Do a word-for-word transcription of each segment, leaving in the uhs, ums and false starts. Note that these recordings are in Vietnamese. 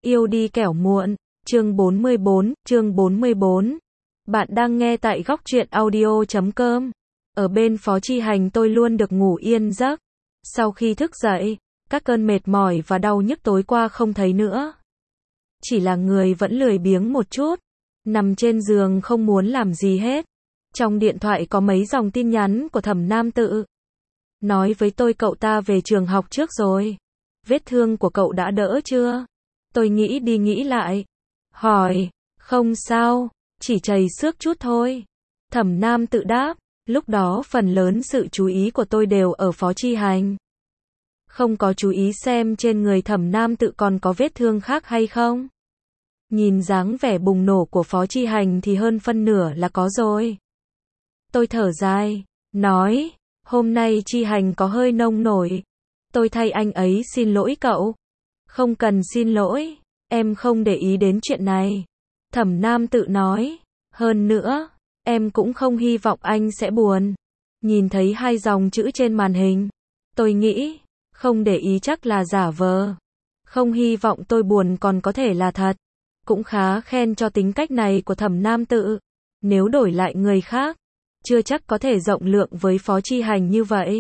Yêu đi kẻo muộn, chương bốn mươi bốn, chương bốn mươi bốn. Bạn đang nghe tại góc truyện audio chấm com. Ở bên Phó Chi Hành tôi luôn được ngủ yên giấc. Sau khi thức dậy, các cơn mệt mỏi và đau nhức tối qua không thấy nữa. Chỉ là người vẫn lười biếng một chút, nằm trên giường không muốn làm gì hết. Trong điện thoại có mấy dòng tin nhắn của Thẩm Nam Tự. Nói với tôi cậu ta về trường học trước rồi. Vết thương của cậu đã đỡ chưa? Tôi nghĩ đi nghĩ lại. Hỏi, không sao, chỉ chảy xước chút thôi. Thẩm Nam Tự đáp, lúc đó phần lớn sự chú ý của tôi đều ở Phó Chi Hành. Không có chú ý xem trên người Thẩm Nam Tự còn có vết thương khác hay không. Nhìn dáng vẻ bùng nổ của Phó Chi Hành thì hơn phân nửa là có rồi. Tôi thở dài, nói, hôm nay Chi Hành có hơi nông nổi. Tôi thay anh ấy xin lỗi cậu. Không cần xin lỗi, em không để ý đến chuyện này. Thẩm Nam Tự nói, hơn nữa, em cũng không hy vọng anh sẽ buồn. Nhìn thấy hai dòng chữ trên màn hình, tôi nghĩ, không để ý chắc là giả vờ. Không hy vọng tôi buồn còn có thể là thật. Cũng khá khen cho tính cách này của Thẩm Nam Tự. Nếu đổi lại người khác, chưa chắc có thể rộng lượng với Phó Chi Hành như vậy.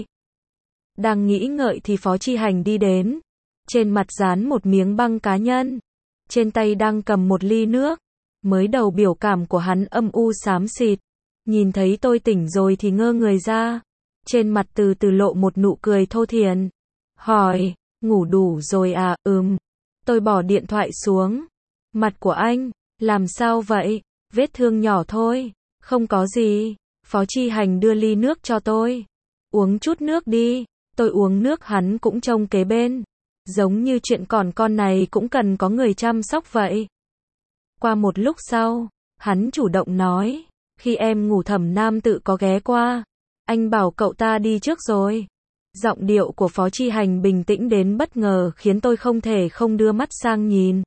Đang nghĩ ngợi thì Phó Chi Hành đi đến. Trên mặt dán một miếng băng cá nhân. Trên tay đang cầm một ly nước. Mới đầu biểu cảm của hắn âm u xám xịt. Nhìn thấy tôi tỉnh rồi thì ngơ người ra. Trên mặt từ từ lộ một nụ cười thô thiển. Hỏi, ngủ đủ rồi à? Ừm. Tôi bỏ điện thoại xuống. Mặt của anh, làm sao vậy? Vết thương nhỏ thôi. Không có gì. Phó Chi Hành đưa ly nước cho tôi. Uống chút nước đi. Tôi uống nước hắn cũng trông kế bên. Giống như chuyện còn con này cũng cần có người chăm sóc vậy. Qua một lúc sau, hắn chủ động nói, khi em ngủ Thẩm Nam Tự có ghé qua. Anh bảo cậu ta đi trước rồi. Giọng điệu của Phó Chi Hành bình tĩnh đến bất ngờ khiến tôi không thể không đưa mắt sang nhìn.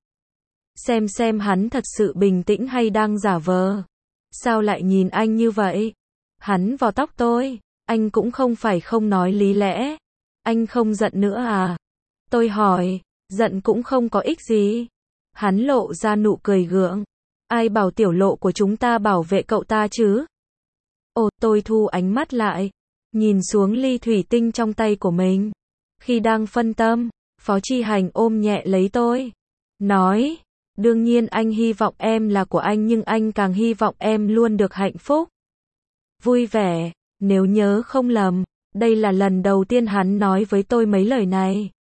Xem xem hắn thật sự bình tĩnh hay đang giả vờ. Sao lại nhìn anh như vậy? Hắn vò tóc tôi. Anh cũng không phải không nói lý lẽ. Anh không giận nữa à? Tôi hỏi, giận cũng không có ích gì. Hắn lộ ra nụ cười gượng. Ai bảo tiểu lộ của chúng ta bảo vệ cậu ta chứ? Ồ, tôi thu ánh mắt lại. Nhìn xuống ly thủy tinh trong tay của mình. Khi đang phân tâm, Phó Chi Hành ôm nhẹ lấy tôi. Nói, đương nhiên anh hy vọng em là của anh nhưng anh càng hy vọng em luôn được hạnh phúc. Vui vẻ, nếu nhớ không lầm. Đây là lần đầu tiên hắn nói với tôi mấy lời này.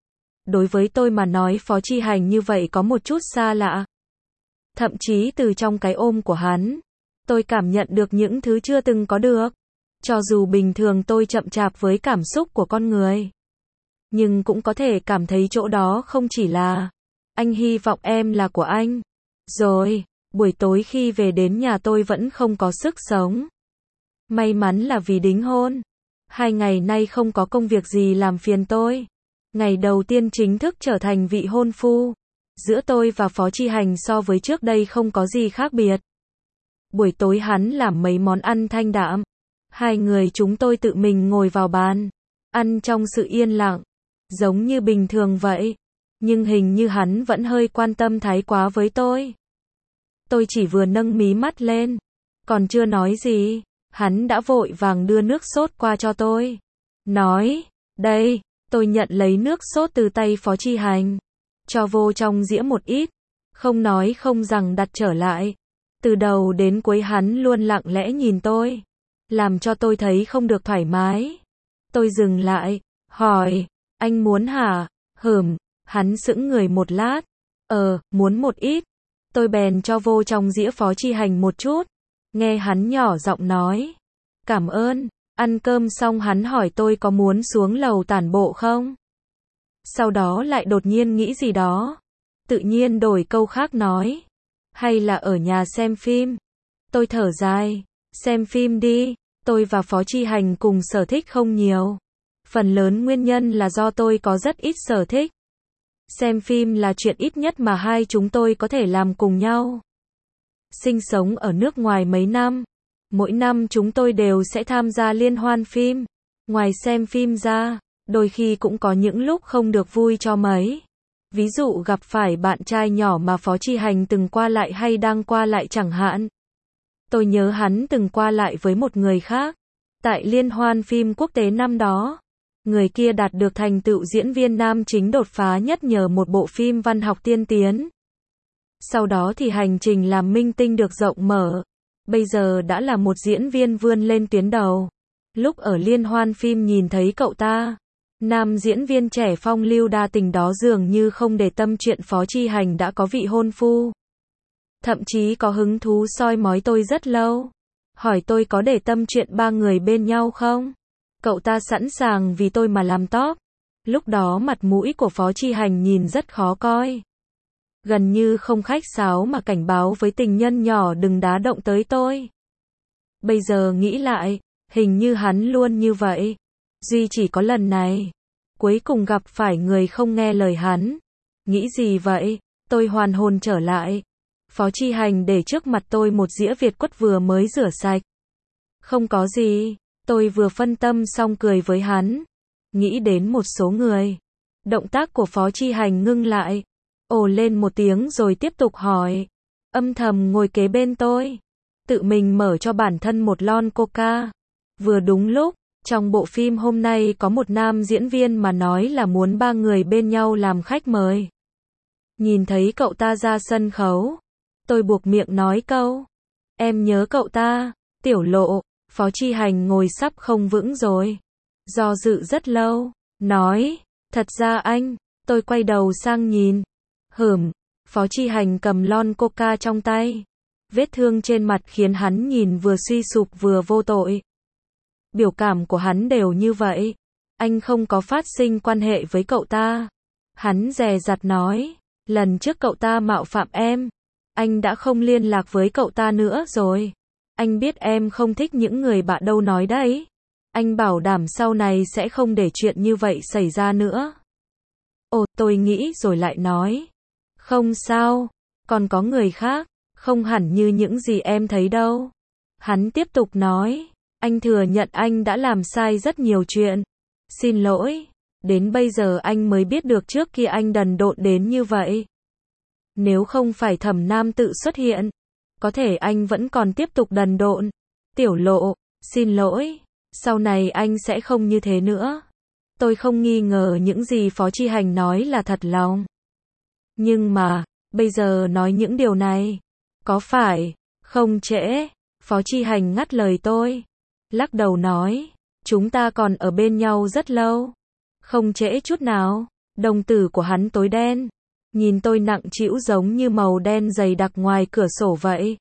Đối với tôi mà nói Phó Chi Hành như vậy có một chút xa lạ. Thậm chí từ trong cái ôm của hắn, tôi cảm nhận được những thứ chưa từng có được. Cho dù bình thường tôi chậm chạp với cảm xúc của con người, nhưng cũng có thể cảm thấy chỗ đó không chỉ là anh hy vọng em là của anh. Rồi, buổi tối khi về đến nhà tôi vẫn không có sức sống. May mắn là vì đính hôn. Hai ngày nay không có công việc gì làm phiền tôi. Ngày đầu tiên chính thức trở thành vị hôn phu. Giữa tôi và Phó Chi Hành so với trước đây không có gì khác biệt. Buổi tối hắn làm mấy món ăn thanh đạm. Hai người chúng tôi tự mình ngồi vào bàn. Ăn trong sự yên lặng. Giống như bình thường vậy. Nhưng hình như hắn vẫn hơi quan tâm thái quá với tôi. Tôi chỉ vừa nâng mí mắt lên. Còn chưa nói gì. Hắn đã vội vàng đưa nước sốt qua cho tôi. Nói, đây, tôi nhận lấy nước sốt từ tay Phó Chi Hành. Cho vô trong dĩa một ít. Không nói không rằng đặt trở lại. Từ đầu đến cuối hắn luôn lặng lẽ nhìn tôi. Làm cho tôi thấy không được thoải mái. Tôi dừng lại, hỏi, anh muốn hả? Hửm, hắn sững người một lát. Ờ, muốn một ít. Tôi bèn cho vô trong dĩa Phó Chi Hành một chút. Nghe hắn nhỏ giọng nói. Cảm ơn. Ăn cơm xong hắn hỏi tôi có muốn xuống lầu tản bộ không? Sau đó lại đột nhiên nghĩ gì đó. Tự nhiên đổi câu khác nói. Hay là ở nhà xem phim? Tôi thở dài. Xem phim đi. Tôi và Phó Chi Hành cùng sở thích không nhiều. Phần lớn nguyên nhân là do tôi có rất ít sở thích. Xem phim là chuyện ít nhất mà hai chúng tôi có thể làm cùng nhau. Sinh sống ở nước ngoài mấy năm. Mỗi năm chúng tôi đều sẽ tham gia liên hoan phim. Ngoài xem phim ra, đôi khi cũng có những lúc không được vui cho mấy. Ví dụ gặp phải bạn trai nhỏ mà Phó Chi Hành từng qua lại hay đang qua lại chẳng hạn. Tôi nhớ hắn từng qua lại với một người khác. Tại liên hoan phim quốc tế năm đó, người kia đạt được thành tựu diễn viên nam chính đột phá nhất nhờ một bộ phim văn học tiên tiến. Sau đó thì hành trình làm minh tinh được rộng mở. Bây giờ đã là một diễn viên vươn lên tuyến đầu. Lúc ở liên hoan phim nhìn thấy cậu ta, nam diễn viên trẻ phong lưu đa tình đó dường như không để tâm chuyện Phó Chi Hành đã có vị hôn phu. Thậm chí có hứng thú soi mói tôi rất lâu. Hỏi tôi có để tâm chuyện ba người bên nhau không? Cậu ta sẵn sàng vì tôi mà làm top. Lúc đó mặt mũi của Phó Chi Hành nhìn rất khó coi. Gần như không khách sáo mà cảnh báo với tình nhân nhỏ đừng đá động tới tôi. Bây giờ nghĩ lại, hình như hắn luôn như vậy. Duy chỉ có lần này, cuối cùng gặp phải người không nghe lời hắn. Nghĩ gì vậy? Tôi hoàn hồn trở lại. Phó Chi Hành để trước mặt tôi một dĩa Việt quất vừa mới rửa sạch. Không có gì, tôi vừa phân tâm xong cười với hắn. Nghĩ đến một số người. Động tác của Phó Chi Hành ngưng lại. Ồ lên một tiếng rồi tiếp tục hỏi. Âm thầm ngồi kế bên tôi. Tự mình mở cho bản thân một lon coca. Vừa đúng lúc, trong bộ phim hôm nay có một nam diễn viên mà nói là muốn ba người bên nhau làm khách mời. Nhìn thấy cậu ta ra sân khấu, tôi buộc miệng nói câu. Em nhớ cậu ta, Tiểu Lộ. Phó Chi Hành ngồi sắp không vững rồi. Do dự rất lâu, nói, thật ra anh, tôi quay đầu sang nhìn. Hửm, Phó Chi Hành cầm lon coca trong tay. Vết thương trên mặt khiến hắn nhìn vừa suy sụp vừa vô tội. Biểu cảm của hắn đều như vậy. Anh không có phát sinh quan hệ với cậu ta. Hắn dè dặt nói, lần trước cậu ta mạo phạm em, anh đã không liên lạc với cậu ta nữa rồi. Anh biết em không thích những người bạn đâu nói đấy. Anh bảo đảm sau này sẽ không để chuyện như vậy xảy ra nữa. Ồ, tôi nghĩ rồi lại nói. Không sao, còn có người khác, không hẳn như những gì em thấy đâu. Hắn tiếp tục nói, anh thừa nhận anh đã làm sai rất nhiều chuyện. Xin lỗi, đến bây giờ anh mới biết được trước kia anh đần độn đến như vậy. Nếu không phải Thẩm Nam tự xuất hiện, có thể anh vẫn còn tiếp tục đần độn. Tiểu Lộ, xin lỗi, sau này anh sẽ không như thế nữa. Tôi không nghi ngờ những gì Phó Chi Hành nói là thật lòng. Nhưng mà, bây giờ nói những điều này, có phải, không trễ? Phó Chi Hành ngắt lời tôi, lắc đầu nói, chúng ta còn ở bên nhau rất lâu. Không trễ chút nào. Đồng tử của hắn tối đen, nhìn tôi nặng trĩu giống như màu đen dày đặc ngoài cửa sổ vậy.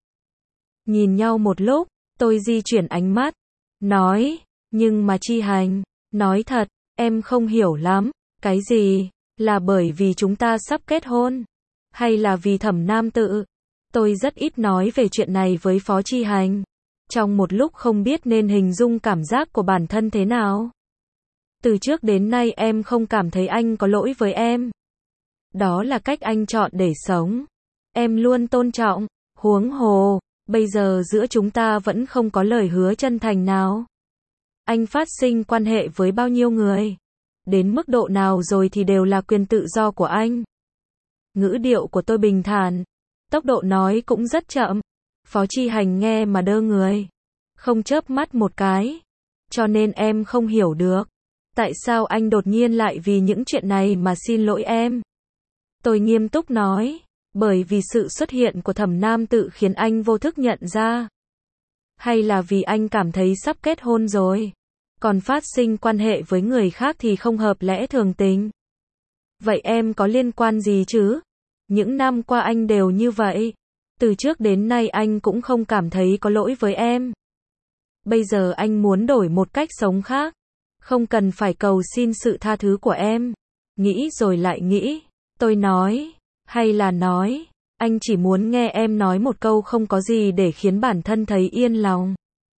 Nhìn nhau một lúc, tôi di chuyển ánh mắt, nói, nhưng mà Chi Hành, nói thật, em không hiểu lắm. Cái gì? Là bởi vì chúng ta sắp kết hôn? Hay là vì Thẩm Nam tự? Tôi rất ít nói về chuyện này với Phó Chi Hành. Trong một lúc không biết nên hình dung cảm giác của bản thân thế nào. Từ trước đến nay em không cảm thấy anh có lỗi với em. Đó là cách anh chọn để sống. Em luôn tôn trọng. Huống hồ, bây giờ giữa chúng ta vẫn không có lời hứa chân thành nào. Anh phát sinh quan hệ với bao nhiêu người? Đến mức độ nào rồi thì đều là quyền tự do của anh. Ngữ điệu của tôi bình thản. Tốc độ nói cũng rất chậm. Phó Chi Hành nghe mà đơ người. Không chớp mắt một cái. Cho nên em không hiểu được. Tại sao anh đột nhiên lại vì những chuyện này mà xin lỗi em? Tôi nghiêm túc nói. Bởi vì sự xuất hiện của Thẩm Nam tự khiến anh vô thức nhận ra. Hay là vì anh cảm thấy sắp kết hôn rồi? Còn phát sinh quan hệ với người khác thì không hợp lẽ thường tình. Vậy em có liên quan gì chứ? Những năm qua anh đều như vậy. Từ trước đến nay anh cũng không cảm thấy có lỗi với em. Bây giờ anh muốn đổi một cách sống khác. Không cần phải cầu xin sự tha thứ của em. Nghĩ rồi lại nghĩ. Tôi nói. Hay là nói. Anh chỉ muốn nghe em nói một câu không có gì để khiến bản thân thấy yên lòng.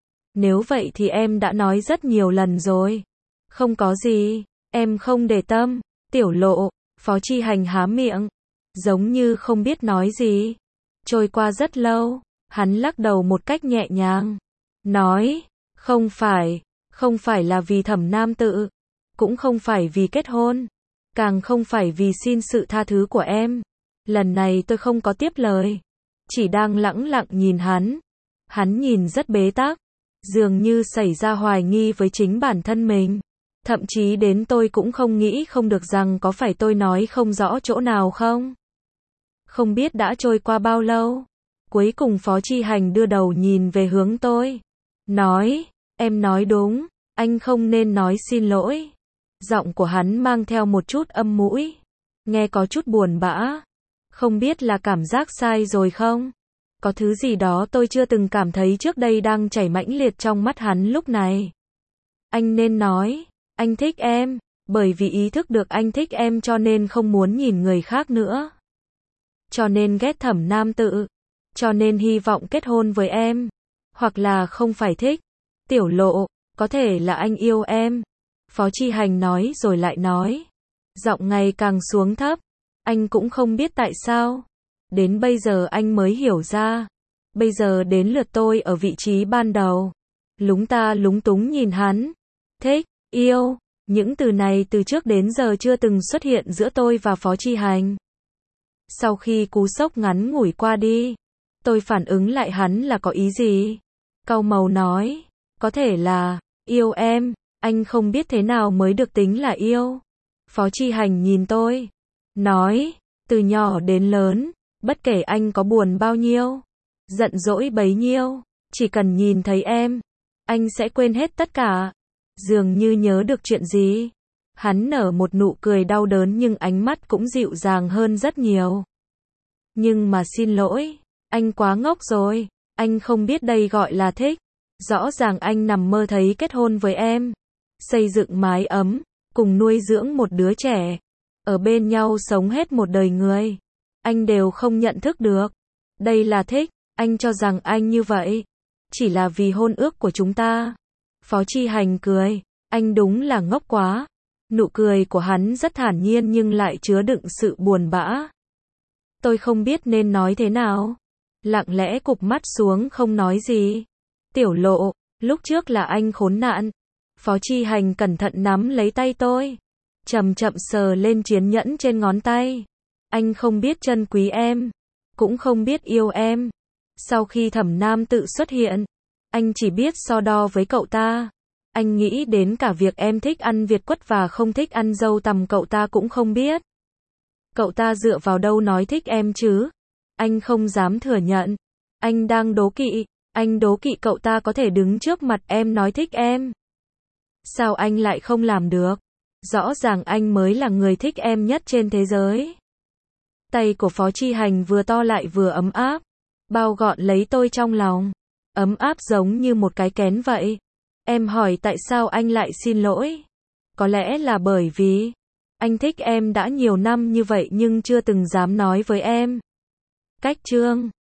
Nếu vậy thì em đã nói rất nhiều lần rồi. Không có gì. Em không để tâm. Tiểu Lộ. Phó Chi Hành há miệng. Giống như không biết nói gì. Trôi qua rất lâu. Hắn lắc đầu một cách nhẹ nhàng. Nói. Không phải. Không phải là vì Thẩm Nam tự. Cũng không phải vì kết hôn. càng không phải vì xin sự tha thứ của em. Lần này tôi không có tiếp lời, chỉ đang lẳng lặng nhìn hắn. Hắn nhìn rất bế tắc, dường như xảy ra hoài nghi với chính bản thân mình. Thậm chí đến tôi cũng không nghĩ không được rằng có phải tôi nói không rõ chỗ nào không. Không biết đã trôi qua bao lâu. Cuối cùng Phó Chi Hành đưa đầu nhìn về hướng tôi. Nói, em nói đúng, anh không nên nói xin lỗi. Giọng của hắn mang theo một chút âm mũi. Nghe có chút buồn bã. Không biết là cảm giác sai rồi không? Có thứ gì đó tôi chưa từng cảm thấy trước đây đang chảy mãnh liệt trong mắt hắn lúc này. Anh nên nói, anh thích em, bởi vì ý thức được anh thích em cho nên không muốn nhìn người khác nữa. Cho nên ghét Thẩm Nam Tự, cho nên hy vọng kết hôn với em, hoặc là không phải thích. Tiểu Lộ, có thể là anh yêu em. Phó Chi Hành nói rồi lại nói, giọng ngày càng xuống thấp. Anh cũng không biết tại sao. Đến bây giờ anh mới hiểu ra. Bây giờ đến lượt tôi ở vị trí ban đầu. Lúng ta lúng túng nhìn hắn. Thích, yêu, những từ này từ trước đến giờ chưa từng xuất hiện giữa tôi và Phó Chi Hành. Sau khi cú sốc ngắn ngủi qua đi, tôi phản ứng lại hắn là có ý gì. Cau mày nói, có thể là, yêu em, anh không biết thế nào mới được tính là yêu. Phó Chi Hành nhìn tôi, nói, từ nhỏ đến lớn, bất kể anh có buồn bao nhiêu, giận dỗi bấy nhiêu, chỉ cần nhìn thấy em, anh sẽ quên hết tất cả. Dường như nhớ được chuyện gì. Hắn nở một nụ cười đau đớn nhưng ánh mắt cũng dịu dàng hơn rất nhiều. Nhưng mà xin lỗi, anh quá ngốc rồi, anh không biết đây gọi là thích. Rõ ràng anh nằm mơ thấy kết hôn với em, xây dựng mái ấm, cùng nuôi dưỡng một đứa trẻ, ở bên nhau sống hết một đời người. Anh đều không nhận thức được. Đây là thích, anh cho rằng anh như vậy, chỉ là vì hôn ước của chúng ta. Phó Chi Hành cười, anh đúng là ngốc quá. Nụ cười của hắn rất thản nhiên nhưng lại chứa đựng sự buồn bã. Tôi không biết nên nói thế nào. Lặng lẽ cụp mắt xuống không nói gì. Tiểu Lộ, lúc trước là anh khốn nạn. Phó Chi Hành cẩn thận nắm lấy tay tôi, chậm chậm sờ lên chiếc nhẫn trên ngón tay. Anh không biết trân quý em, cũng không biết yêu em. Sau khi Thẩm Nam Tự xuất hiện, anh chỉ biết so đo với cậu ta. Anh nghĩ đến cả việc em thích ăn Việt quất và không thích ăn dâu tằm cậu ta cũng không biết. Cậu ta dựa vào đâu nói thích em chứ? Anh không dám thừa nhận. Anh đang đố kỵ. Anh đố kỵ cậu ta có thể đứng trước mặt em nói thích em. Sao anh lại không làm được? Rõ ràng anh mới là người thích em nhất trên thế giới. Tay của Phó Chi Hành vừa to lại vừa ấm áp, bao gọn lấy tôi trong lòng. Ấm áp giống như một cái kén vậy. Em hỏi tại sao anh lại xin lỗi? Có lẽ là bởi vì anh thích em đã nhiều năm như vậy nhưng chưa từng dám nói với em. Cách chương